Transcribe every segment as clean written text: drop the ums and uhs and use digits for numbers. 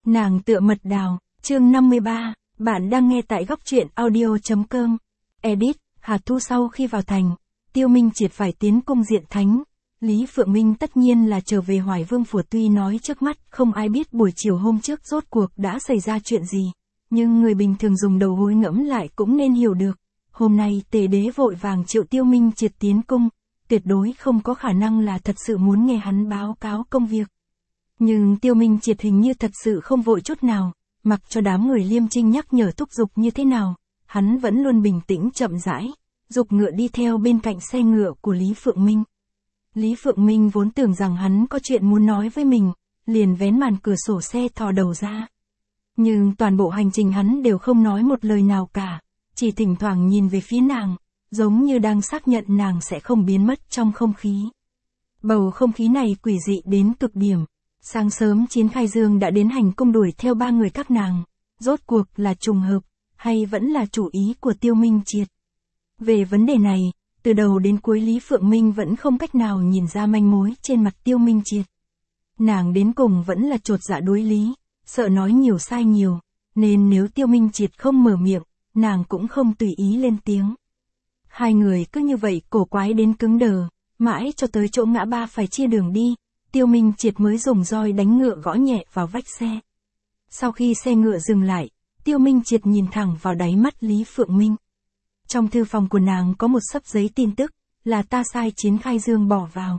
Nàng tựa mật đào, chương 53, bạn đang nghe tại góc truyện audio.com. Edit, Hà Thu sau khi vào thành, Tiêu Minh Triệt phải tiến cung diện thánh. Lý Phượng Minh tất nhiên là trở về Hoài Vương phủ, tuy nói trước mắt không ai biết buổi chiều hôm trước rốt cuộc đã xảy ra chuyện gì. Nhưng người bình thường dùng đầu gối ngẫm lại cũng nên hiểu được. Hôm nay Tề Đế vội vàng triệu Tiêu Minh Triệt tiến cung, tuyệt đối không có khả năng là thật sự muốn nghe hắn báo cáo công việc. Nhưng Tiêu Minh Triệt hình như thật sự không vội chút nào, mặc cho đám người Liêm Trinh nhắc nhở thúc giục như thế nào, hắn vẫn luôn bình tĩnh chậm rãi, giục ngựa đi theo bên cạnh xe ngựa của Lý Phượng Minh. Lý Phượng Minh vốn tưởng rằng hắn có chuyện muốn nói với mình, liền vén màn cửa sổ xe thò đầu ra. Nhưng toàn bộ hành trình hắn đều không nói một lời nào cả, chỉ thỉnh thoảng nhìn về phía nàng, giống như đang xác nhận nàng sẽ không biến mất trong không khí. Bầu không khí này quỷ dị đến cực điểm. Sáng sớm Chiến Khai Dương đã đến hành cung đuổi theo ba người các nàng, rốt cuộc là trùng hợp, hay vẫn là chủ ý của Tiêu Minh Triệt. Về vấn đề này, từ đầu đến cuối Lý Phượng Minh vẫn không cách nào nhìn ra manh mối trên mặt Tiêu Minh Triệt. Nàng đến cùng vẫn là chột dạ đối lý, sợ nói nhiều sai nhiều, nên nếu Tiêu Minh Triệt không mở miệng, nàng cũng không tùy ý lên tiếng. Hai người cứ như vậy cổ quái đến cứng đờ, mãi cho tới chỗ ngã ba phải chia đường đi. Tiêu Minh Triệt mới dùng roi đánh ngựa gõ nhẹ vào vách xe. Sau khi xe ngựa dừng lại, Tiêu Minh Triệt nhìn thẳng vào đáy mắt Lý Phượng Minh. Trong thư phòng của nàng có một xấp giấy tin tức, là ta sai Chiến Khai Dương bỏ vào.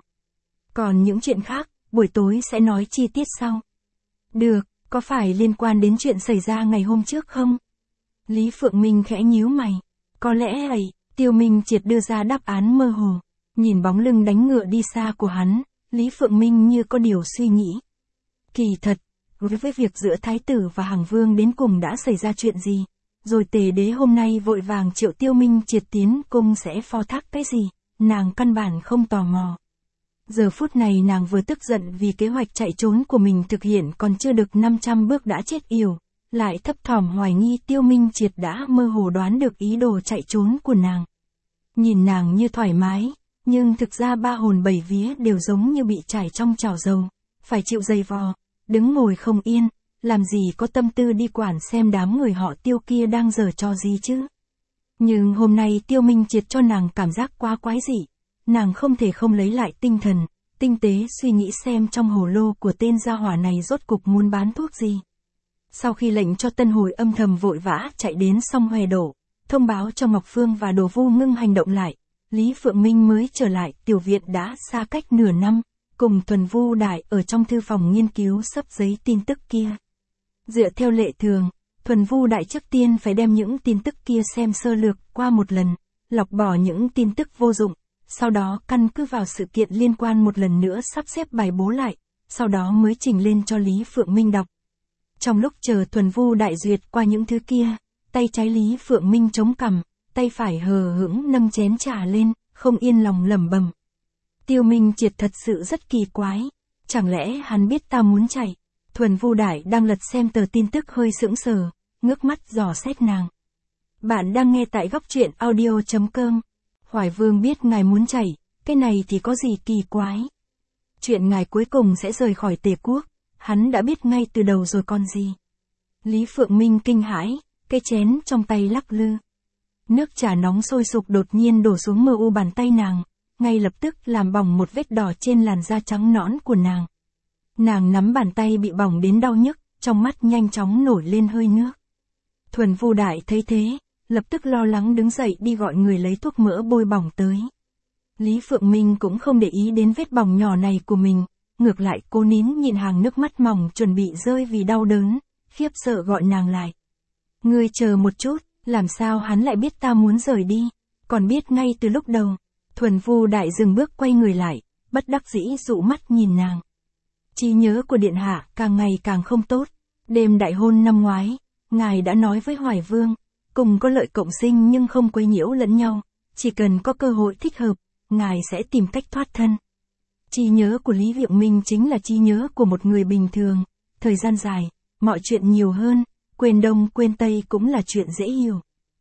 Còn những chuyện khác, buổi tối sẽ nói chi tiết sau. Được, có phải liên quan đến chuyện xảy ra ngày hôm trước không? Lý Phượng Minh khẽ nhíu mày. Có lẽ vậy, Tiêu Minh Triệt đưa ra đáp án mơ hồ. Nhìn bóng lưng đánh ngựa đi xa của hắn, Lý Phượng Minh như có điều suy nghĩ. Kỳ thật, với việc giữa Thái tử và Hằng Vương đến cùng đã xảy ra chuyện gì, rồi Tề Đế hôm nay vội vàng triệu Tiêu Minh Triệt tiến cung sẽ phó thác cái gì, nàng căn bản không tò mò. Giờ phút này nàng vừa tức giận vì kế hoạch chạy trốn của mình thực hiện còn chưa được 500 bước đã chết yểu, lại thấp thỏm hoài nghi Tiêu Minh Triệt đã mơ hồ đoán được ý đồ chạy trốn của nàng. Nhìn nàng như thoải mái, nhưng thực ra ba hồn bảy vía đều giống như bị trải trong chảo dầu, phải chịu dày vò, đứng ngồi không yên, làm gì có tâm tư đi quản xem đám người họ Tiêu kia đang giở trò gì chứ. Nhưng hôm nay Tiêu Minh Triệt cho nàng cảm giác quá quái dị, nàng không thể không lấy lại tinh thần, tinh tế suy nghĩ xem trong hồ lô của tên gia hỏa này rốt cục muốn bán thuốc gì. Sau khi lệnh cho Tân Hồi âm thầm vội vã chạy đến Song Hoè Đổ, thông báo cho Ngọc Phương và Đồ Vu ngưng hành động lại, Lý Phượng Minh mới trở lại tiểu viện đã xa cách nửa năm, cùng Thuần Vu Đại ở trong thư phòng nghiên cứu xấp giấy tin tức kia. Dựa theo lệ thường, Thuần Vu Đại trước tiên phải đem những tin tức kia xem sơ lược qua một lần, lọc bỏ những tin tức vô dụng, sau đó căn cứ vào sự kiện liên quan một lần nữa sắp xếp bài bố lại, sau đó mới trình lên cho Lý Phượng Minh đọc. Trong lúc chờ Thuần Vu Đại duyệt qua những thứ kia, tay trái Lý Phượng Minh chống cằm, tay phải hờ hững nâng chén trà lên, không yên lòng lẩm bẩm. Tiêu Minh Triệt thật sự rất kỳ quái, chẳng lẽ hắn biết ta muốn chạy? Thuần Vu Đại đang lật xem tờ tin tức hơi sững sờ, ngước mắt dò xét nàng. Bạn đang nghe tại góc truyện audio.com. Hoài Vương biết ngài muốn chạy, cái này thì có gì kỳ quái? Chuyện ngài cuối cùng sẽ rời khỏi Tề quốc, hắn đã biết ngay từ đầu rồi còn gì? Lý Phượng Minh kinh hãi, cái chén trong tay lắc lư. Nước trà nóng sôi sục đột nhiên đổ xuống mờ u bàn tay nàng, ngay lập tức làm bỏng một vết đỏ trên làn da trắng nõn của nàng. Nàng nắm bàn tay bị bỏng đến đau nhức, trong mắt nhanh chóng nổi lên hơi nước. Thuần Vu Đại thấy thế, lập tức lo lắng đứng dậy đi gọi người lấy thuốc mỡ bôi bỏng tới. Lý Phượng Minh cũng không để ý đến vết bỏng nhỏ này của mình, ngược lại cố nín nhịn hàng nước mắt mỏng chuẩn bị rơi vì đau đớn, khiếp sợ gọi nàng lại. Ngươi chờ một chút. Làm sao hắn lại biết ta muốn rời đi, còn biết ngay từ lúc đầu. Thuần Vu Đại dừng bước quay người lại, bất đắc dĩ dụ mắt nhìn nàng. Trí nhớ của điện hạ càng ngày càng không tốt. Đêm đại hôn năm ngoái, ngài đã nói với Hoài Vương, cùng có lợi cộng sinh nhưng không quấy nhiễu lẫn nhau, chỉ cần có cơ hội thích hợp, ngài sẽ tìm cách thoát thân. Trí nhớ của Lý Phượng Minh chính là trí nhớ của một người bình thường, thời gian dài, mọi chuyện nhiều hơn. Quên đông quên tây cũng là chuyện dễ hiểu.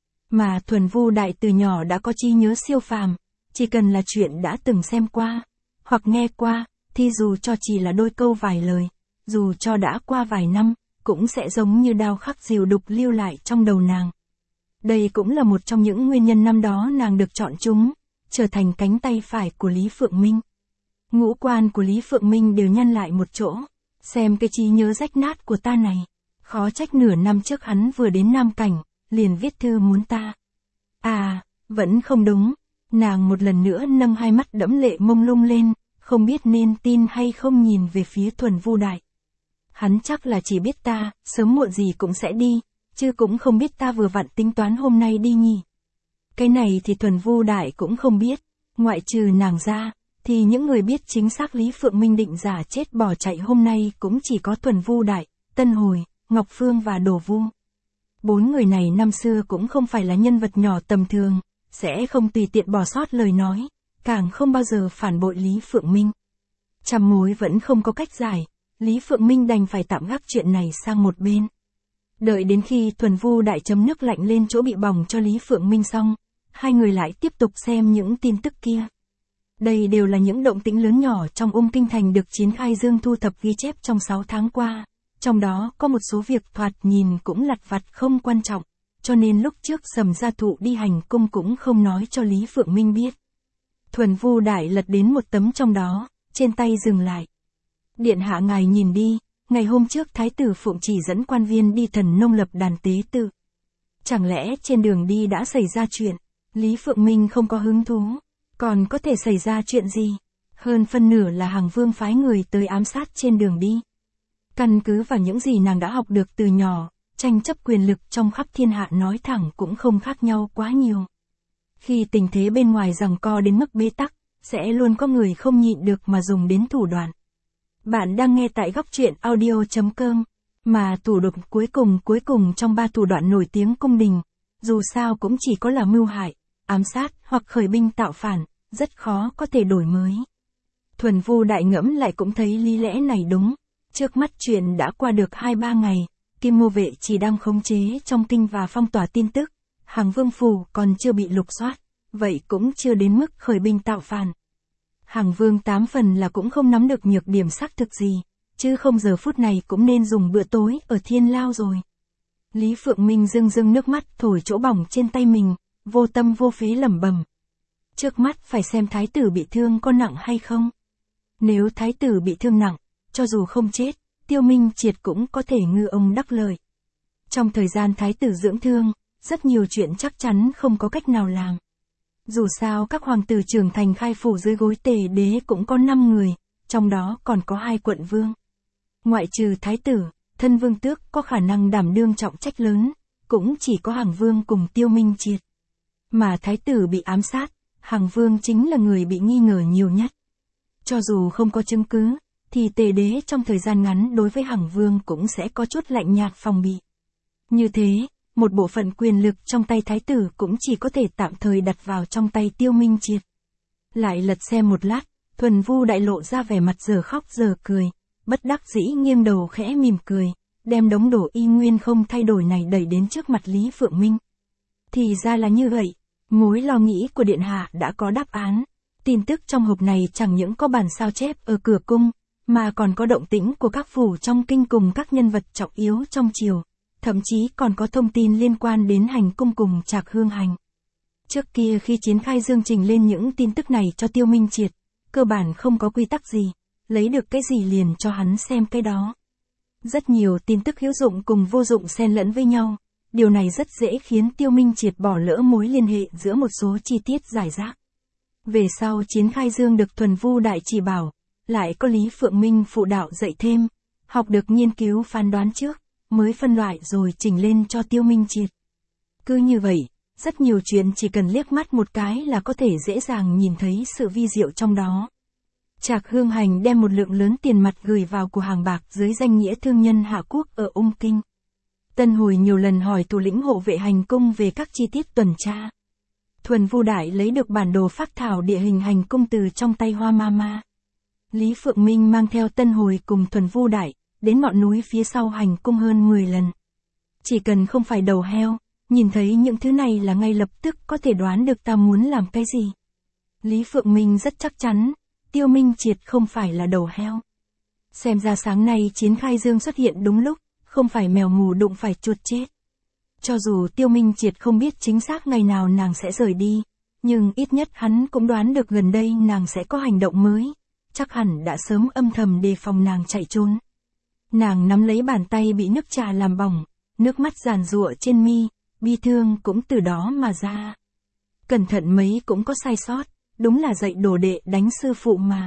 Mà Thuần Vu Đại từ nhỏ đã có trí nhớ siêu phàm, chỉ cần là chuyện đã từng xem qua, hoặc nghe qua, thì dù cho chỉ là đôi câu vài lời, dù cho đã qua vài năm, cũng sẽ giống như đao khắc rìu đục lưu lại trong đầu nàng. Đây cũng là một trong những nguyên nhân năm đó nàng được chọn chúng, trở thành cánh tay phải của Lý Phượng Minh. Ngũ quan của Lý Phượng Minh đều nhăn lại một chỗ, xem cái trí nhớ rách nát của ta này. Khó trách nửa năm trước hắn vừa đến Nam Cảnh, liền viết thư muốn ta. À, vẫn không đúng. Nàng một lần nữa nâng hai mắt đẫm lệ mông lung lên, không biết nên tin hay không nhìn về phía Thuần Vu Đại. Hắn chắc là chỉ biết ta, sớm muộn gì cũng sẽ đi, chứ cũng không biết ta vừa vặn tính toán hôm nay đi nhỉ. Cái này thì Thuần Vu Đại cũng không biết, ngoại trừ nàng ra, thì những người biết chính xác Lý Phượng Minh định giả chết bỏ chạy hôm nay cũng chỉ có Thuần Vu Đại, Tân Hồi, Ngọc Phương và Đồ Vu. 4 người này năm xưa cũng không phải là nhân vật nhỏ tầm thường, sẽ không tùy tiện bỏ sót lời nói, càng không bao giờ phản bội Lý Phượng Minh. Trăm mối vẫn không có cách giải, Lý Phượng Minh đành phải tạm gác chuyện này sang một bên. Đợi đến khi Thuần Vu Đại chấm nước lạnh lên chỗ bị bỏng cho Lý Phượng Minh xong, hai người lại tiếp tục xem những tin tức kia. Đây đều là những động tĩnh lớn nhỏ trong Kinh Thành được Chiến Khai Dương thu thập ghi chép trong 6 tháng qua, trong đó có một số việc thoạt nhìn cũng lặt vặt không quan trọng, cho nên lúc trước Sầm Gia Thụ đi hành cung cũng không nói cho Lý Phượng Minh biết. Thuần Vu Đại lật đến một tấm trong đó, trên tay dừng lại. Điện hạ ngài nhìn đi, ngày hôm trước Thái tử Phụng chỉ dẫn quan viên đi Thần Nông lập đàn tế tự. Chẳng lẽ trên đường đi đã xảy ra chuyện? Lý Phượng Minh không có hứng thú. Còn có thể xảy ra chuyện gì? Hơn phân nửa là Hằng Vương phái người tới ám sát trên đường đi. Căn cứ vào những gì nàng đã học được từ nhỏ, tranh chấp quyền lực trong khắp thiên hạ nói thẳng cũng không khác nhau quá nhiều. Khi tình thế bên ngoài giằng co đến mức bế tắc, sẽ luôn có người không nhịn được mà dùng đến thủ đoạn. Bạn đang nghe tại góc truyện audio.com, mà thủ đoạn cuối cùng trong 3 thủ đoạn nổi tiếng cung đình, dù sao cũng chỉ có là mưu hại, ám sát hoặc khởi binh tạo phản, rất khó có thể đổi mới. Thuần Vu Đại ngẫm lại cũng thấy lý lẽ này đúng. Trước mắt chuyện đã qua được 2-3 ngày, Kim Mô Vệ chỉ đang khống chế trong kinh và phong tỏa tin tức, Hằng Vương phủ còn chưa bị lục soát, vậy cũng chưa đến mức khởi binh tạo phản. Hằng Vương 8 phần là cũng không nắm được nhược điểm xác thực gì, chứ không giờ phút này cũng nên dùng bữa tối ở Thiên Lao rồi. Lý Phượng Minh rưng nước mắt thổi chỗ bỏng trên tay mình, vô tâm vô phế lẩm bẩm. Trước mắt phải xem thái tử bị thương có nặng hay không. Nếu thái tử bị thương nặng, cho dù không chết, Tiêu Minh Triệt cũng có thể ngư ông đắc lợi. Trong thời gian thái tử dưỡng thương, rất nhiều chuyện chắc chắn không có cách nào làm. Dù sao các hoàng tử trưởng thành khai phủ dưới gối Tề đế cũng có 5 người, trong đó còn có 2 quận vương. Ngoại trừ thái tử, thân vương tước có khả năng đảm đương trọng trách lớn, cũng chỉ có Hằng Vương cùng Tiêu Minh Triệt. Mà thái tử bị ám sát, Hằng Vương chính là người bị nghi ngờ nhiều nhất. Cho dù không có chứng cứ, thì Tề đế trong thời gian ngắn đối với Hằng Vương cũng sẽ có chút lạnh nhạt phòng bị. Như thế, một bộ phận quyền lực trong tay thái tử cũng chỉ có thể tạm thời đặt vào trong tay Tiêu Minh Triệt. Lại lật xem một lát, Thuần Vu Đại lộ ra vẻ mặt giờ khóc giờ cười, bất đắc dĩ nghiêng đầu khẽ mỉm cười, đem đống đổ y nguyên không thay đổi này đẩy đến trước mặt Lý Phượng Minh. Thì ra là như vậy, mối lo nghĩ của điện hạ đã có đáp án. Tin tức trong hộp này chẳng những có bản sao chép ở cửa cung, mà còn có động tĩnh của các phủ trong kinh cùng các nhân vật trọng yếu trong triều, thậm chí còn có thông tin liên quan đến hành cung cùng Trạc Hương Hành. Trước kia khi Chiến Khai Dương trình lên những tin tức này cho Tiêu Minh Triệt, cơ bản không có quy tắc gì, lấy được cái gì liền cho hắn xem cái đó. Rất nhiều tin tức hữu dụng cùng vô dụng xen lẫn với nhau, điều này rất dễ khiến Tiêu Minh Triệt bỏ lỡ mối liên hệ giữa một số chi tiết rải rác. Về sau Chiến Khai Dương được Thuần Vu Đại chỉ bảo, lại có Lý Phượng Minh phụ đạo dạy thêm, học được nghiên cứu phán đoán trước, mới phân loại rồi chỉnh lên cho Tiêu Minh Triệt. Cứ như vậy, rất nhiều chuyện chỉ cần liếc mắt một cái là có thể dễ dàng nhìn thấy sự vi diệu trong đó. Trạc Hương Hành đem một lượng lớn tiền mặt gửi vào của hàng bạc dưới danh nghĩa thương nhân Hạ Quốc ở Kinh. Tân Hồi nhiều lần hỏi thủ lĩnh hộ vệ hành cung về các chi tiết tuần tra. Thuần Vu Đại lấy được bản đồ phác thảo địa hình hành cung từ trong tay Hoa Mama. Lý Phượng Minh mang theo Tân Hồi cùng Thuần Vu Đại, đến ngọn núi phía sau hành cung hơn 10 lần. Chỉ cần không phải đầu heo, nhìn thấy những thứ này là ngay lập tức có thể đoán được ta muốn làm cái gì. Lý Phượng Minh rất chắc chắn, Tiêu Minh Triệt không phải là đầu heo. Xem ra sáng nay Chiến Khai Dương xuất hiện đúng lúc, không phải mèo mù đụng phải chuột chết. Cho dù Tiêu Minh Triệt không biết chính xác ngày nào nàng sẽ rời đi, nhưng ít nhất hắn cũng đoán được gần đây nàng sẽ có hành động mới, chắc hẳn đã sớm âm thầm đề phòng nàng chạy trốn. Nàng nắm lấy bàn tay bị nước trà làm bỏng, nước mắt giàn giụa trên mi, bi thương cũng từ đó mà ra. Cẩn thận mấy cũng có sai sót, đúng là dạy đồ đệ đánh sư phụ mà.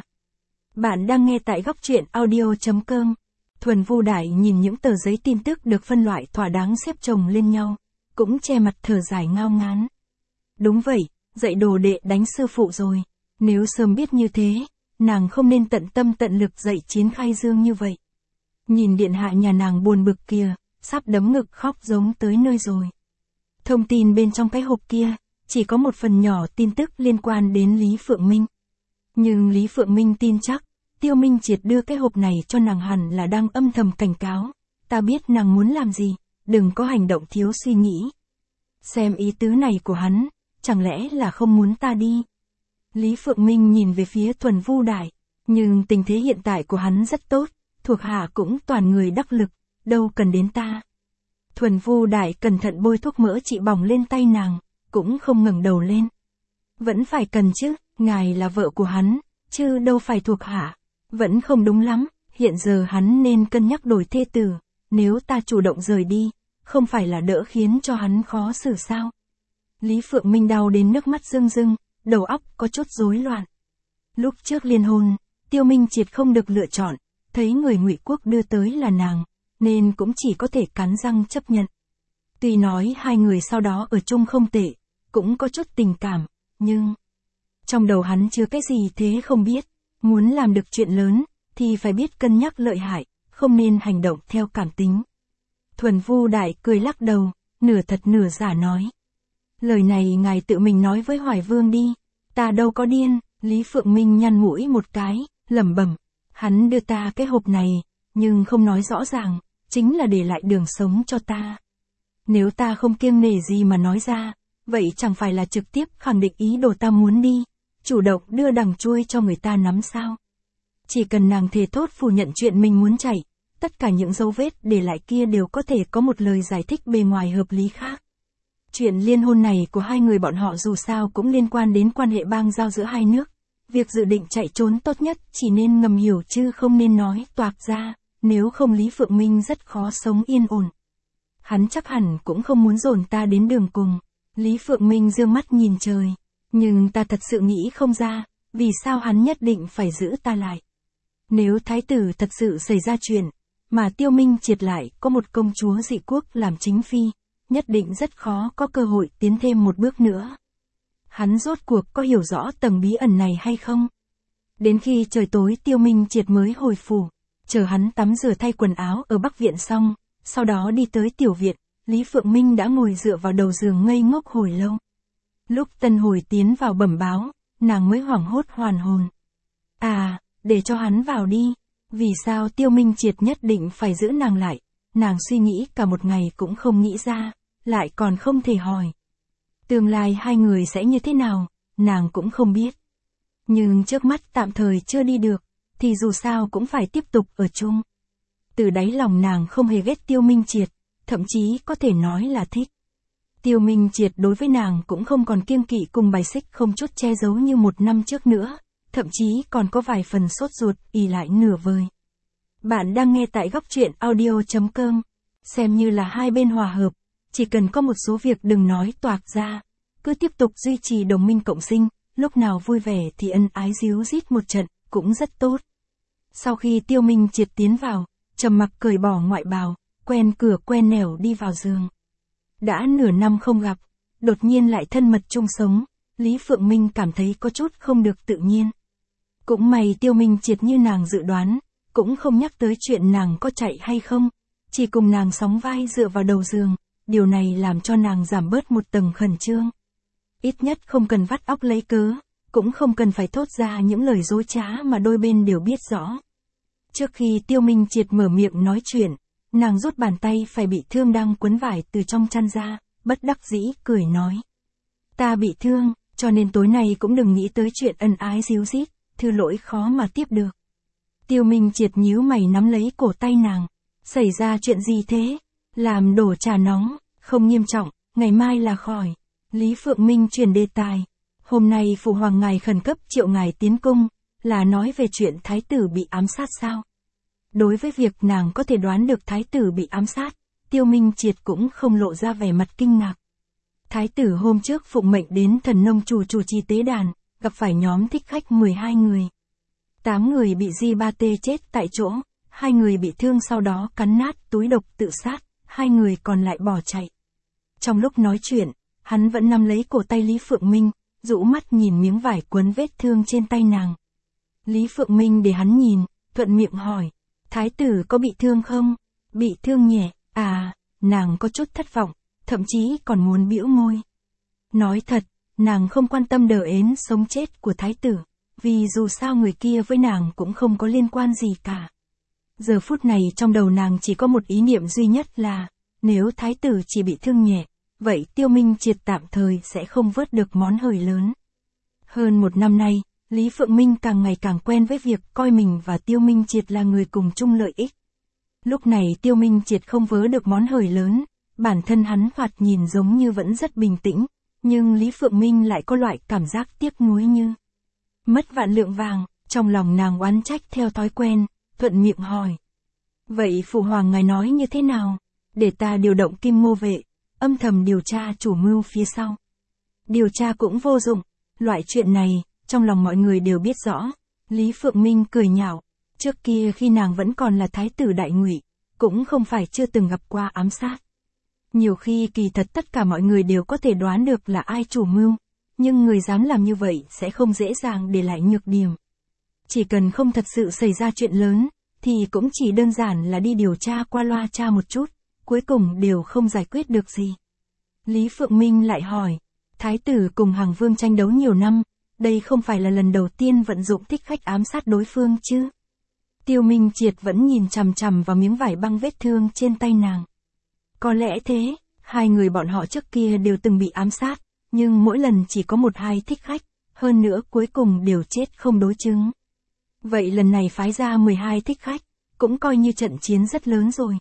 Bạn đang nghe tại góc truyện audio.com. Thuần Vu Đại nhìn những tờ giấy tin tức được phân loại thỏa đáng xếp chồng lên nhau, cũng che mặt thở dài ngao ngán. Đúng vậy, dạy đồ đệ đánh sư phụ rồi, nếu sớm biết như thế, nàng không nên tận tâm tận lực dạy Chiến Khai Dương như vậy. Nhìn điện hạ nhà nàng buồn bực kìa, sắp đấm ngực khóc giống tới nơi rồi. Thông tin bên trong cái hộp kia, chỉ có một phần nhỏ tin tức liên quan đến Lý Phượng Minh. Nhưng Lý Phượng Minh tin chắc, Tiêu Minh Triệt đưa cái hộp này cho nàng hẳn là đang âm thầm cảnh cáo, ta biết nàng muốn làm gì, đừng có hành động thiếu suy nghĩ. Xem ý tứ này của hắn, chẳng lẽ là không muốn ta đi. Lý Phượng Minh nhìn về phía Thuần Vu Đại, nhưng tình thế hiện tại của hắn rất tốt, thuộc hạ cũng toàn người đắc lực, đâu cần đến ta. Thuần Vu Đại cẩn thận bôi thuốc mỡ trị bỏng lên tay nàng, cũng không ngẩng đầu lên. Vẫn phải cần chứ, ngài là vợ của hắn, chứ đâu phải thuộc hạ. Vẫn không đúng lắm, hiện giờ hắn nên cân nhắc đổi thê tử, nếu ta chủ động rời đi, không phải là đỡ khiến cho hắn khó xử sao. Lý Phượng Minh đau đến nước mắt rưng rưng, đầu óc có chút rối loạn. Lúc trước liên hôn, Tiêu Minh Triệt không được lựa chọn, thấy người Ngụy Quốc đưa tới là nàng, nên cũng chỉ có thể cắn răng chấp nhận. Tuy nói hai người sau đó ở chung không tệ, cũng có chút tình cảm, nhưng trong đầu hắn chưa cái gì thế không biết. Muốn làm được chuyện lớn, thì phải biết cân nhắc lợi hại, không nên hành động theo cảm tính. Thuần Vu Đại cười lắc đầu, nửa thật nửa giả nói. Lời này ngài tự mình nói với Hoài Vương đi, ta đâu có điên. Lý Phượng Minh nhăn mũi một cái, lẩm bẩm, hắn đưa ta cái hộp này, nhưng không nói rõ ràng, chính là để lại đường sống cho ta. Nếu ta không kiêng nể gì mà nói ra, vậy chẳng phải là trực tiếp khẳng định ý đồ ta muốn đi. Chủ động đưa đằng chui cho người ta nắm sao. Chỉ cần nàng thề thốt phủ nhận chuyện mình muốn chạy, tất cả những dấu vết để lại kia đều có thể có một lời giải thích bề ngoài hợp lý khác. Chuyện liên hôn này của hai người bọn họ dù sao cũng liên quan đến quan hệ bang giao giữa hai nước. Việc dự định chạy trốn tốt nhất chỉ nên ngầm hiểu chứ không nên nói toạc ra, nếu không Lý Phượng Minh rất khó sống yên ổn. Hắn chắc hẳn cũng không muốn dồn ta đến đường cùng. Lý Phượng Minh dương mắt nhìn trời. Nhưng ta thật sự nghĩ không ra, vì sao hắn nhất định phải giữ ta lại. Nếu thái tử thật sự xảy ra chuyện, mà Tiêu Minh Triệt lại có một công chúa dị quốc làm chính phi, nhất định rất khó có cơ hội tiến thêm một bước nữa. Hắn rốt cuộc có hiểu rõ tầng bí ẩn này hay không? Đến khi trời tối Tiêu Minh Triệt mới hồi phủ, chờ hắn tắm rửa thay quần áo ở Bắc Viện xong, sau đó đi tới Tiểu Viện, Lý Phượng Minh đã ngồi dựa vào đầu giường ngây ngốc hồi lâu. Lúc Tân Hồi tiến vào bẩm báo, nàng mới hoảng hốt hoàn hồn. À, để cho hắn vào đi. Vì sao Tiêu Minh Triệt nhất định phải giữ nàng lại? Nàng suy nghĩ cả một ngày cũng không nghĩ ra, lại còn không thể hỏi. Tương lai hai người sẽ như thế nào, nàng cũng không biết. Nhưng trước mắt tạm thời chưa đi được, thì dù sao cũng phải tiếp tục ở chung. Từ đáy lòng nàng không hề ghét Tiêu Minh Triệt, thậm chí có thể nói là thích. Tiêu Minh Triệt đối với nàng cũng không còn kiêng kỵ cùng bài xích không chút che giấu như một năm trước nữa, thậm chí còn có vài phần sốt ruột, ì lại nửa vời. Bạn đang nghe tại góc truyện audio.com, xem như là hai bên hòa hợp, chỉ cần có một số việc đừng nói toạc ra, cứ tiếp tục duy trì đồng minh cộng sinh, lúc nào vui vẻ thì ân ái díu dít một trận, cũng rất tốt. Sau khi Tiêu Minh Triệt tiến vào, trầm mặc cởi bỏ ngoại bào, quen cửa quen nẻo đi vào giường. Đã nửa năm không gặp, đột nhiên lại thân mật chung sống, Lý Phượng Minh cảm thấy có chút không được tự nhiên. Cũng may Tiêu Minh Triệt như nàng dự đoán, cũng không nhắc tới chuyện nàng có chạy hay không, chỉ cùng nàng sóng vai dựa vào đầu giường, điều này làm cho nàng giảm bớt một tầng khẩn trương. Ít nhất không cần vắt óc lấy cớ, cũng không cần phải thốt ra những lời dối trá mà đôi bên đều biết rõ. Trước khi Tiêu Minh Triệt mở miệng nói chuyện, nàng rút bàn tay phải bị thương đang quấn vải từ trong chăn ra, bất đắc dĩ cười nói. Ta bị thương, cho nên tối nay cũng đừng nghĩ tới chuyện ân ái díu dít, thư lỗi khó mà tiếp được. Tiêu Minh Triệt nhíu mày nắm lấy cổ tay nàng, Xảy ra chuyện gì thế? Làm đổ trà nóng, không nghiêm trọng, ngày mai là khỏi. Lý Phượng Minh chuyển đề tài. Hôm nay Phụ Hoàng ngài khẩn cấp triệu ngài tiến cung, là nói về chuyện thái tử bị ám sát sao? Đối với việc nàng có thể đoán được thái tử bị ám sát, Tiêu Minh Triệt cũng không lộ ra vẻ mặt kinh ngạc. Thái tử hôm trước phụng mệnh đến Thần Nông chủ trì tế đàn, gặp phải nhóm thích khách 12 người. 8 người bị Di Ba Tê chết tại chỗ, 2 người bị thương sau đó cắn nát túi độc tự sát, 2 người còn lại bỏ chạy. Trong lúc nói chuyện, hắn vẫn nắm lấy cổ tay Lý Phượng Minh, rũ mắt nhìn miếng vải quấn vết thương trên tay nàng. Lý Phượng Minh để hắn nhìn, thuận miệng hỏi, thái tử có bị thương không? Bị thương nhẹ, nàng có chút thất vọng, thậm chí còn muốn bĩu môi. Nói thật, nàng không quan tâm đờ ến sống chết của thái tử, vì dù sao người kia với nàng cũng không có liên quan gì cả. Giờ phút này trong đầu nàng chỉ có một ý niệm duy nhất là, nếu thái tử chỉ bị thương nhẹ, vậy Tiêu Minh Triệt tạm thời sẽ không vớt được món hời lớn. Hơn 1 năm nay, Lý Phượng Minh càng ngày càng quen với việc coi mình và Tiêu Minh Triệt là người cùng chung lợi ích. Lúc này Tiêu Minh Triệt không vớ được món hời lớn, bản thân hắn thoạt nhìn giống như vẫn rất bình tĩnh, nhưng Lý Phượng Minh lại có loại cảm giác tiếc nuối như mất vạn lượng vàng, trong lòng nàng oán trách theo thói quen, thuận miệng hỏi. Vậy Phụ Hoàng ngài nói như thế nào? Để ta điều động Kim Ngô vệ, âm thầm điều tra chủ mưu phía sau. Điều tra cũng vô dụng, loại chuyện này, trong lòng mọi người đều biết rõ. Lý Phượng Minh cười nhạo, trước kia khi nàng vẫn còn là thái tử đại ngụy, cũng không phải chưa từng gặp qua ám sát. Nhiều khi kỳ thật tất cả mọi người đều có thể đoán được là ai chủ mưu, nhưng người dám làm như vậy sẽ không dễ dàng để lại nhược điểm. Chỉ cần không thật sự xảy ra chuyện lớn, thì cũng chỉ đơn giản là đi điều tra qua loa tra một chút, cuối cùng đều không giải quyết được gì. Lý Phượng Minh lại hỏi, thái tử cùng Hằng Vương tranh đấu nhiều năm, đây không phải là lần đầu tiên vận dụng thích khách ám sát đối phương chứ? Tiêu Minh Triệt vẫn nhìn chằm chằm vào miếng vải băng vết thương trên tay nàng. Có lẽ thế, 2 người bọn họ trước kia đều từng bị ám sát, nhưng mỗi lần chỉ có 1-2 thích khách, hơn nữa cuối cùng đều chết không đối chứng. Vậy lần này phái ra 12 thích khách, cũng coi như trận chiến rất lớn rồi.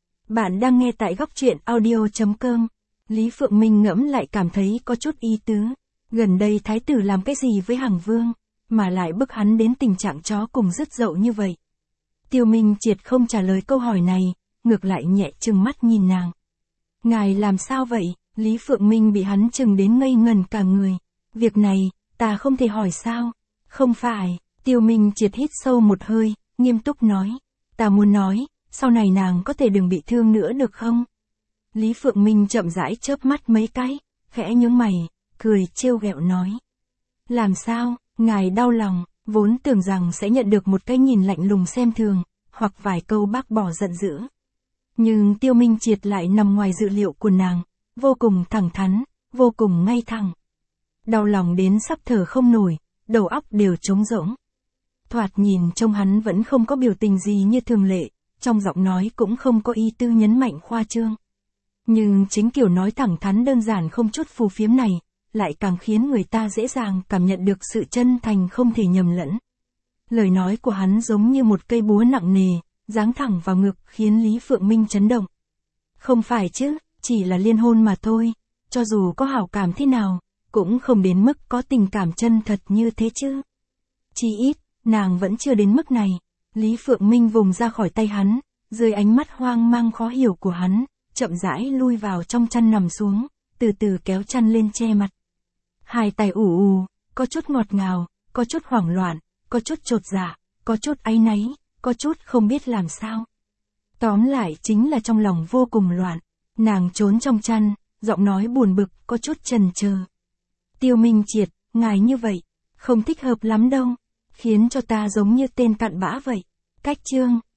Bạn đang nghe tại góc truyện audio.com. Lý Phượng Minh ngẫm lại cảm thấy có chút ý tứ. Gần đây thái tử làm cái gì với Hằng Vương, mà lại bức hắn đến tình trạng chó cùng rứt dậu như vậy. Tiêu Minh Triệt không trả lời câu hỏi này, ngược lại nhẹ trừng mắt nhìn nàng. Ngài làm sao vậy? Lý Phượng Minh bị hắn trừng đến ngây ngần cả người. Việc này, ta không thể hỏi sao? Không phải, Tiêu Minh Triệt hít sâu một hơi, nghiêm túc nói. Ta muốn nói, sau này nàng có thể đừng bị thương nữa được không? Lý Phượng Minh chậm rãi chớp mắt mấy cái, khẽ nhướng mày, cười trêu ghẹo nói. Làm sao, ngài đau lòng, vốn tưởng rằng sẽ nhận được một cái nhìn lạnh lùng xem thường, hoặc vài câu bác bỏ giận dữ. Nhưng Tiêu Minh Triệt lại nằm ngoài dự liệu của nàng, vô cùng thẳng thắn, vô cùng ngay thẳng. Đau lòng đến sắp thở không nổi, đầu óc đều trống rỗng. Thoạt nhìn trông hắn vẫn không có biểu tình gì như thường lệ, trong giọng nói cũng không có ý tư nhấn mạnh khoa trương. Nhưng chính kiểu nói thẳng thắn đơn giản không chút phù phiếm này, lại càng khiến người ta dễ dàng cảm nhận được sự chân thành không thể nhầm lẫn. Lời nói của hắn giống như một cây búa nặng nề, giáng thẳng vào ngực khiến Lý Phượng Minh chấn động. Không phải chứ, chỉ là liên hôn mà thôi, cho dù có hảo cảm thế nào, cũng không đến mức có tình cảm chân thật như thế chứ. Chỉ ít, nàng vẫn chưa đến mức này. Lý Phượng Minh vùng ra khỏi tay hắn, dưới ánh mắt hoang mang khó hiểu của hắn, chậm rãi lui vào trong chăn nằm xuống, từ từ kéo chăn lên che mặt. Hai tay ù ù, có chút ngọt ngào, có chút hoảng loạn, có chút chột dạ, có chút áy náy, có chút không biết làm sao. Tóm lại chính là trong lòng vô cùng loạn. Nàng trốn trong chăn, giọng nói buồn bực, có chút chần chờ. Tiêu Minh Triệt, ngài như vậy, không thích hợp lắm đâu, khiến cho ta giống như tên cặn bã vậy. Cách chương.